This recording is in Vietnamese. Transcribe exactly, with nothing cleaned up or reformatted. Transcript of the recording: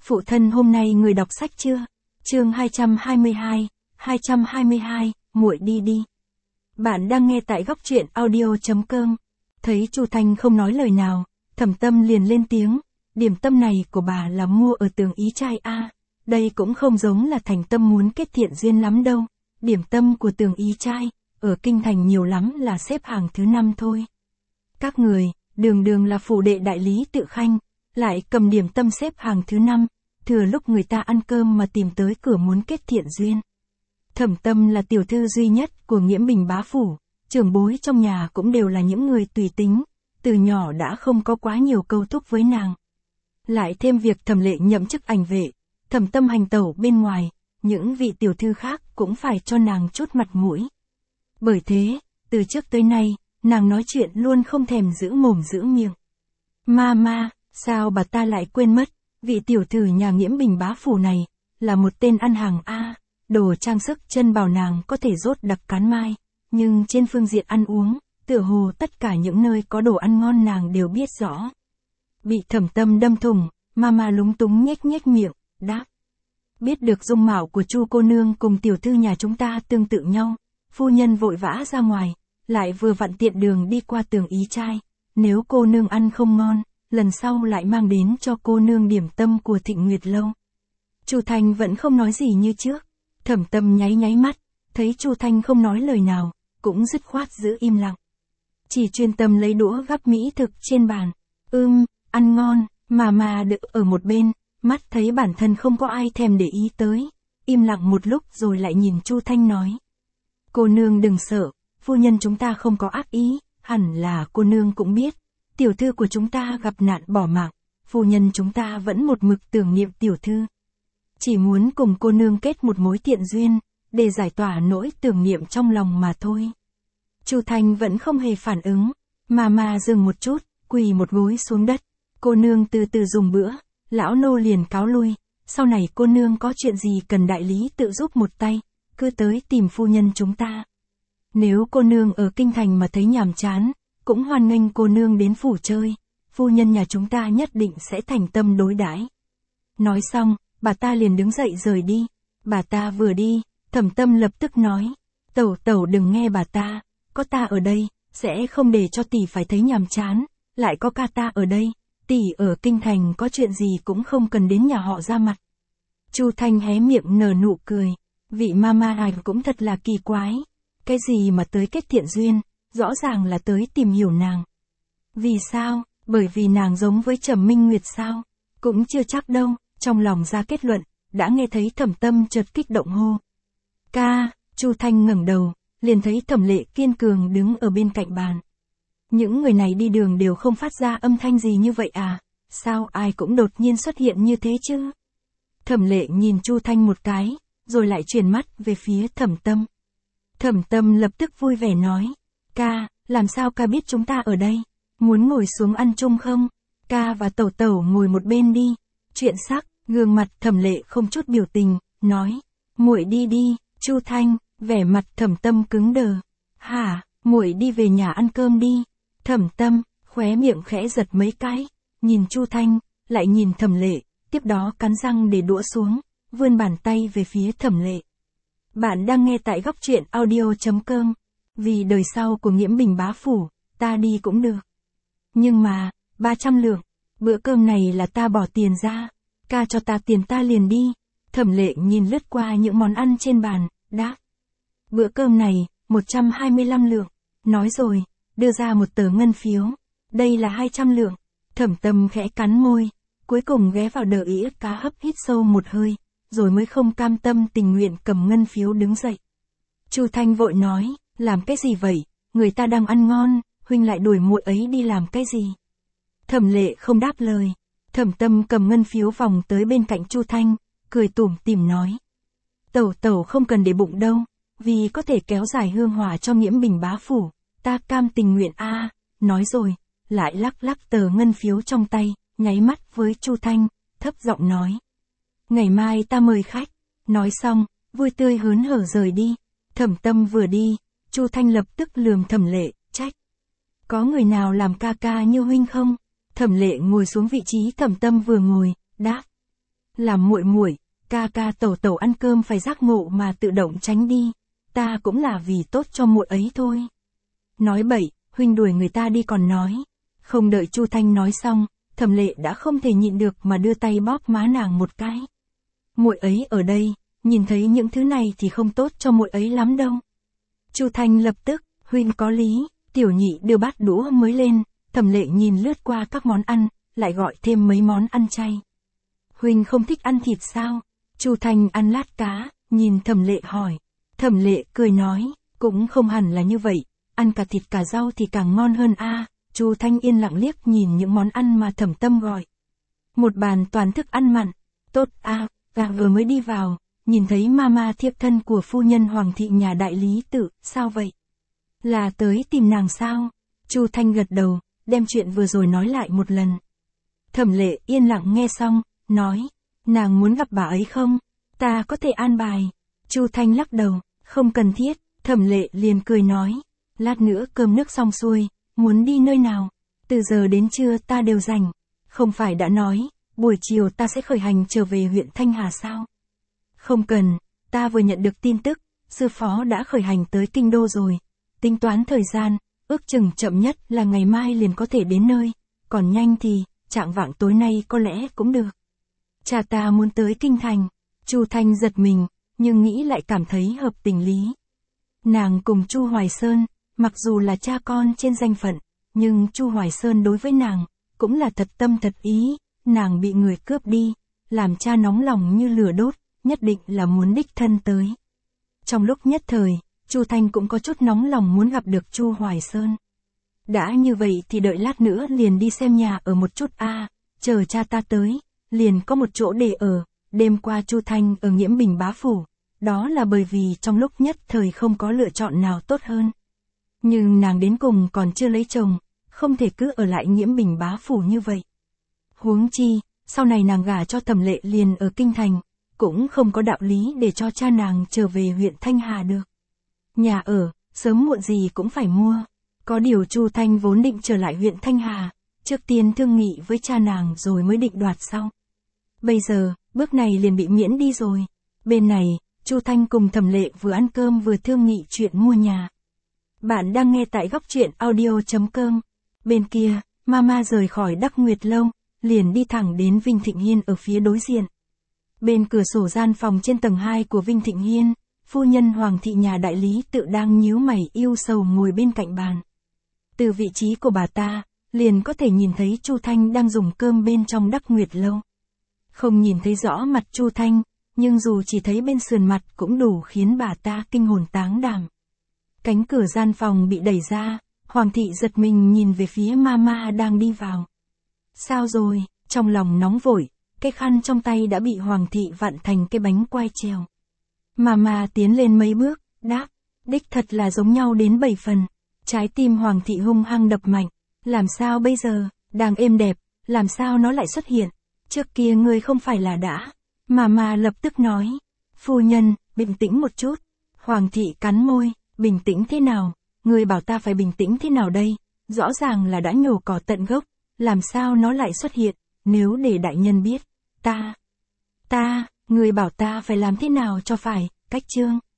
Phụ thân hôm nay người đọc sách chưa? Chương hai trăm hai mươi hai, hai trăm hai mươi hai, muội đi đi. Bạn đang nghe tại góc truyện audio chấm com. Thấy Chu Thanh không nói lời nào, Thẩm Tâm liền lên tiếng, điểm tâm này của bà là mua ở Tường Ý Trai a, đây cũng không giống là thành tâm muốn kết thiện duyên lắm đâu. Điểm tâm của Tường Ý Trai, ở kinh thành nhiều lắm là xếp hàng thứ năm thôi. Các người, đường đường là phủ đệ đại lý Tự Khanh, lại cầm điểm tâm xếp hàng thứ năm, thừa lúc người ta ăn cơm mà tìm tới cửa muốn kết thiện duyên. Thẩm Tâm là tiểu thư duy nhất của Nghiễm Bình bá phủ, trưởng bối trong nhà cũng đều là những người tùy tính, từ nhỏ đã không có quá nhiều câu thúc với nàng. Lại thêm việc Thẩm Lệ nhậm chức ảnh vệ, Thẩm Tâm hành tẩu bên ngoài, những vị tiểu thư khác cũng phải cho nàng chút mặt mũi. Bởi thế, từ trước tới nay, nàng nói chuyện luôn không thèm giữ mồm giữ miệng. Ma ma, sao bà ta lại quên mất, vị tiểu thư nhà Nghiễm Bình bá phủ này, là một tên ăn hàng A, đồ trang sức chân bào nàng có thể rốt đặc cán mai, nhưng trên phương diện ăn uống, tựa hồ tất cả những nơi có đồ ăn ngon nàng đều biết rõ. Bị Thẩm Tâm đâm thủng, Mama lúng túng nhếch nhếch miệng, đáp. Biết được dung mạo của Chu cô nương cùng tiểu thư nhà chúng ta tương tự nhau, phu nhân vội vã ra ngoài, lại vừa vặn tiện đường đi qua Tường Ý Trai, nếu cô nương ăn không ngon, lần sau lại mang đến cho cô nương điểm tâm của Thịnh Nguyệt lâu. Chu Thanh vẫn không nói gì như trước, Thẩm Tâm nháy nháy mắt, thấy Chu Thanh không nói lời nào, cũng dứt khoát giữ im lặng. Chỉ chuyên tâm lấy đũa gắp mỹ thực trên bàn. Ưm, ăn ngon, mà mà đợi ở một bên, mắt thấy bản thân không có ai thèm để ý tới, im lặng một lúc rồi lại nhìn Chu Thanh nói. Cô nương đừng sợ, phu nhân chúng ta không có ác ý, hẳn là cô nương cũng biết, tiểu thư của chúng ta gặp nạn bỏ mạng, phu nhân chúng ta vẫn một mực tưởng niệm tiểu thư. Chỉ muốn cùng cô nương kết một mối thiện duyên, để giải tỏa nỗi tưởng niệm trong lòng mà thôi. Chu Thanh vẫn không hề phản ứng, mà mà dừng một chút, quỳ một gối xuống đất. Cô nương từ từ dùng bữa, lão nô liền cáo lui, sau này cô nương có chuyện gì cần đại lý tự giúp một tay, cứ tới tìm phu nhân chúng ta. Nếu cô nương ở kinh thành mà thấy nhàm chán, cũng hoan nghênh cô nương đến phủ chơi, phu nhân nhà chúng ta nhất định sẽ thành tâm đối đãi. Nói xong, bà ta liền đứng dậy rời đi. Bà ta vừa đi, Thẩm Tâm lập tức nói, tẩu tẩu đừng nghe bà ta, có ta ở đây, sẽ không để cho tỷ phải thấy nhàm chán, lại có ca ta ở đây, tỷ ở kinh thành có chuyện gì cũng không cần đến nhà họ ra mặt. Chu Thanh hé miệng nở nụ cười, vị mama này cũng thật là kỳ quái, cái gì mà tới kết thiện duyên, rõ ràng là tới tìm hiểu nàng. Vì sao? Bởi vì nàng giống với Trầm Minh Nguyệt sao? Cũng chưa chắc đâu, trong lòng ra kết luận, đã nghe thấy Thẩm Tâm chợt kích động hô. Ca, Chu Thanh ngẩng đầu, liền thấy Thẩm Lệ kiên cường đứng ở bên cạnh bàn. Những người này đi đường đều không phát ra âm thanh gì như vậy à, sao ai cũng đột nhiên xuất hiện như thế chứ? Thẩm Lệ nhìn Chu Thanh một cái, rồi lại chuyển mắt về phía Thẩm Tâm. Thẩm Tâm lập tức vui vẻ nói, ca, làm sao ca biết chúng ta ở đây, muốn ngồi xuống ăn chung không? Ca và tẩu tẩu ngồi một bên đi. Chuyện sắc, gương mặt Thẩm Lệ không chút biểu tình, nói, muội đi đi. Chu Thanh, vẻ mặt Thẩm Tâm cứng đờ. Hả, muội đi về nhà ăn cơm đi. Thẩm Tâm, khóe miệng khẽ giật mấy cái, nhìn Chu Thanh, lại nhìn Thẩm Lệ, tiếp đó cắn răng để đũa xuống, vươn bàn tay về phía Thẩm Lệ. Bạn đang nghe tại góc truyện audio chấm com. Vì đời sau của Nghiễm Bình bá phủ, ta đi cũng được. Nhưng mà, ba trăm lượng, bữa cơm này là ta bỏ tiền ra, ca cho ta tiền ta liền đi. Thẩm Lệ nhìn lướt qua những món ăn trên bàn, đáp. Bữa cơm này, một trăm hai mươi lăm lượng, nói rồi, đưa ra một tờ ngân phiếu, đây là hai trăm lượng. Thẩm Tâm khẽ cắn môi, cuối cùng ghé vào đờ ĩa cá hấp hít sâu một hơi, rồi mới không cam tâm tình nguyện cầm ngân phiếu đứng dậy. Chu Thanh vội nói, làm cái gì vậy, người ta đang ăn ngon, huynh lại đuổi muội ấy đi làm cái gì? Thẩm Lệ không đáp lời. Thẩm Tâm cầm ngân phiếu vòng tới bên cạnh Chu Thanh, cười tủm tỉm nói. Tẩu tẩu không cần để bụng đâu, vì có thể kéo dài hương hỏa cho Nghiễm Bình bá phủ, ta cam tình nguyện a. À, nói rồi, lại lắc lắc tờ ngân phiếu trong tay, nháy mắt với Chu Thanh, thấp giọng nói. Ngày mai ta mời khách. Nói xong, vui tươi hớn hở rời đi. Thẩm Tâm vừa đi, Chu Thanh lập tức lườm Thẩm Lệ, trách. Có người nào làm ca ca như huynh không? Thẩm Lệ ngồi xuống vị trí Thẩm Tâm vừa ngồi, đáp. làm muội muội, ca ca tẩu tẩu ăn cơm phải giác ngộ mà tự động tránh đi, ta cũng là vì tốt cho muội ấy thôi. Nói bậy, huynh đuổi người ta đi còn nói. Không đợi Chu Thanh nói xong, Thẩm Lệ đã không thể nhịn được mà đưa tay bóp má nàng một cái. Muội ấy ở đây, nhìn thấy những thứ này thì không tốt cho muội ấy lắm đâu. Chu Thanh lập tức, huynh có lý, tiểu nhị đưa bát đũa mới lên, Thẩm Lệ nhìn lướt qua các món ăn, lại gọi thêm mấy món ăn chay. Huynh không thích ăn thịt sao? Chu Thanh ăn lát cá, nhìn Thẩm Lệ hỏi. Thẩm Lệ cười nói, cũng không hẳn là như vậy, ăn cả thịt cả rau thì càng ngon hơn a. Chu Thanh yên lặng liếc nhìn những món ăn mà Thẩm Tâm gọi. Một bàn toàn thức ăn mặn, tốt a. Gà vừa mới đi vào, nhìn thấy mama thiếp thân của phu nhân Hoàng thị nhà đại lý tự, sao vậy? Là tới tìm nàng sao? Chu Thanh gật đầu, đem chuyện vừa rồi nói lại một lần. Thẩm Lệ yên lặng nghe xong, nói, nàng muốn gặp bà ấy không? Ta có thể an bài. Chu Thanh lắc đầu, không cần thiết. Thẩm Lệ liền cười nói, lát nữa cơm nước xong xuôi, muốn đi nơi nào? Từ giờ đến trưa ta đều rảnh. Không phải đã nói, buổi chiều ta sẽ khởi hành trở về huyện Thanh Hà sao? Không cần, ta vừa nhận được tin tức, sư phó đã khởi hành tới kinh đô rồi. Tính toán thời gian, ước chừng chậm nhất là ngày mai liền có thể đến nơi, còn nhanh thì, chạng vạng tối nay có lẽ cũng được. Cha ta muốn tới kinh thành. Chu Thanh giật mình, nhưng nghĩ lại cảm thấy hợp tình lý. Nàng cùng Chu Hoài Sơn, mặc dù là cha con trên danh phận, nhưng Chu Hoài Sơn đối với nàng, cũng là thật tâm thật ý, nàng bị người cướp đi, làm cha nóng lòng như lửa đốt, nhất định là muốn đích thân tới. Trong lúc nhất thời, Chu Thanh cũng có chút nóng lòng muốn gặp được Chu Hoài Sơn. Đã như vậy thì đợi lát nữa liền đi xem nhà ở một chút a, à, chờ cha ta tới, liền có một chỗ để ở. Đêm qua Chu Thanh ở Nghiễm Bình bá phủ, đó là bởi vì trong lúc nhất thời không có lựa chọn nào tốt hơn. Nhưng nàng đến cùng còn chưa lấy chồng, không thể cứ ở lại Nghiễm Bình bá phủ như vậy. Huống chi, sau này nàng gả cho Thẩm Lệ liền ở kinh thành, cũng không có đạo lý để cho cha nàng trở về huyện Thanh Hà được. Nhà ở, sớm muộn gì cũng phải mua. Có điều Chu Thanh vốn định trở lại huyện Thanh Hà, trước tiên thương nghị với cha nàng rồi mới định đoạt sau. Bây giờ, bước này liền bị miễn đi rồi. Bên này, Chu Thanh cùng Thẩm Lệ vừa ăn cơm vừa thương nghị chuyện mua nhà. Bạn đang nghe tại góc truyện audio chấm com. Bên kia, Mama rời khỏi Đắc Nguyệt Lâu, liền đi thẳng đến Vinh Thịnh Hiên ở phía đối diện. Bên cửa sổ gian phòng trên tầng hai của Vinh Thịnh Hiên, phu nhân Hoàng thị nhà đại lý tự đang nhíu mày yêu sầu ngồi bên cạnh bàn. Từ vị trí của bà ta, liền có thể nhìn thấy Chu Thanh đang dùng cơm bên trong Đắc Nguyệt Lâu. Không nhìn thấy rõ mặt Chu Thanh, nhưng dù chỉ thấy bên sườn mặt cũng đủ khiến bà ta kinh hồn táng đảm. Cánh cửa gian phòng bị đẩy ra, Hoàng thị giật mình nhìn về phía Mama đang đi vào. Sao rồi? Trong lòng nóng vội, cái khăn trong tay đã bị Hoàng thị vặn thành cái bánh quai trèo. Mama tiến lên mấy bước, đáp, đích thật là giống nhau đến bảy phần. Trái tim Hoàng thị hung hăng đập mạnh, làm sao bây giờ, đang êm đẹp, làm sao nó lại xuất hiện? Trước kia ngươi không phải là đã. Mama lập tức nói, phu nhân, bình tĩnh một chút. Hoàng thị cắn môi, bình tĩnh thế nào? Ngươi bảo ta phải bình tĩnh thế nào đây? Rõ ràng là đã nhổ cỏ tận gốc, làm sao nó lại xuất hiện? Nếu để đại nhân biết, ta, ta, ngươi bảo ta phải làm thế nào cho phải, cách chương.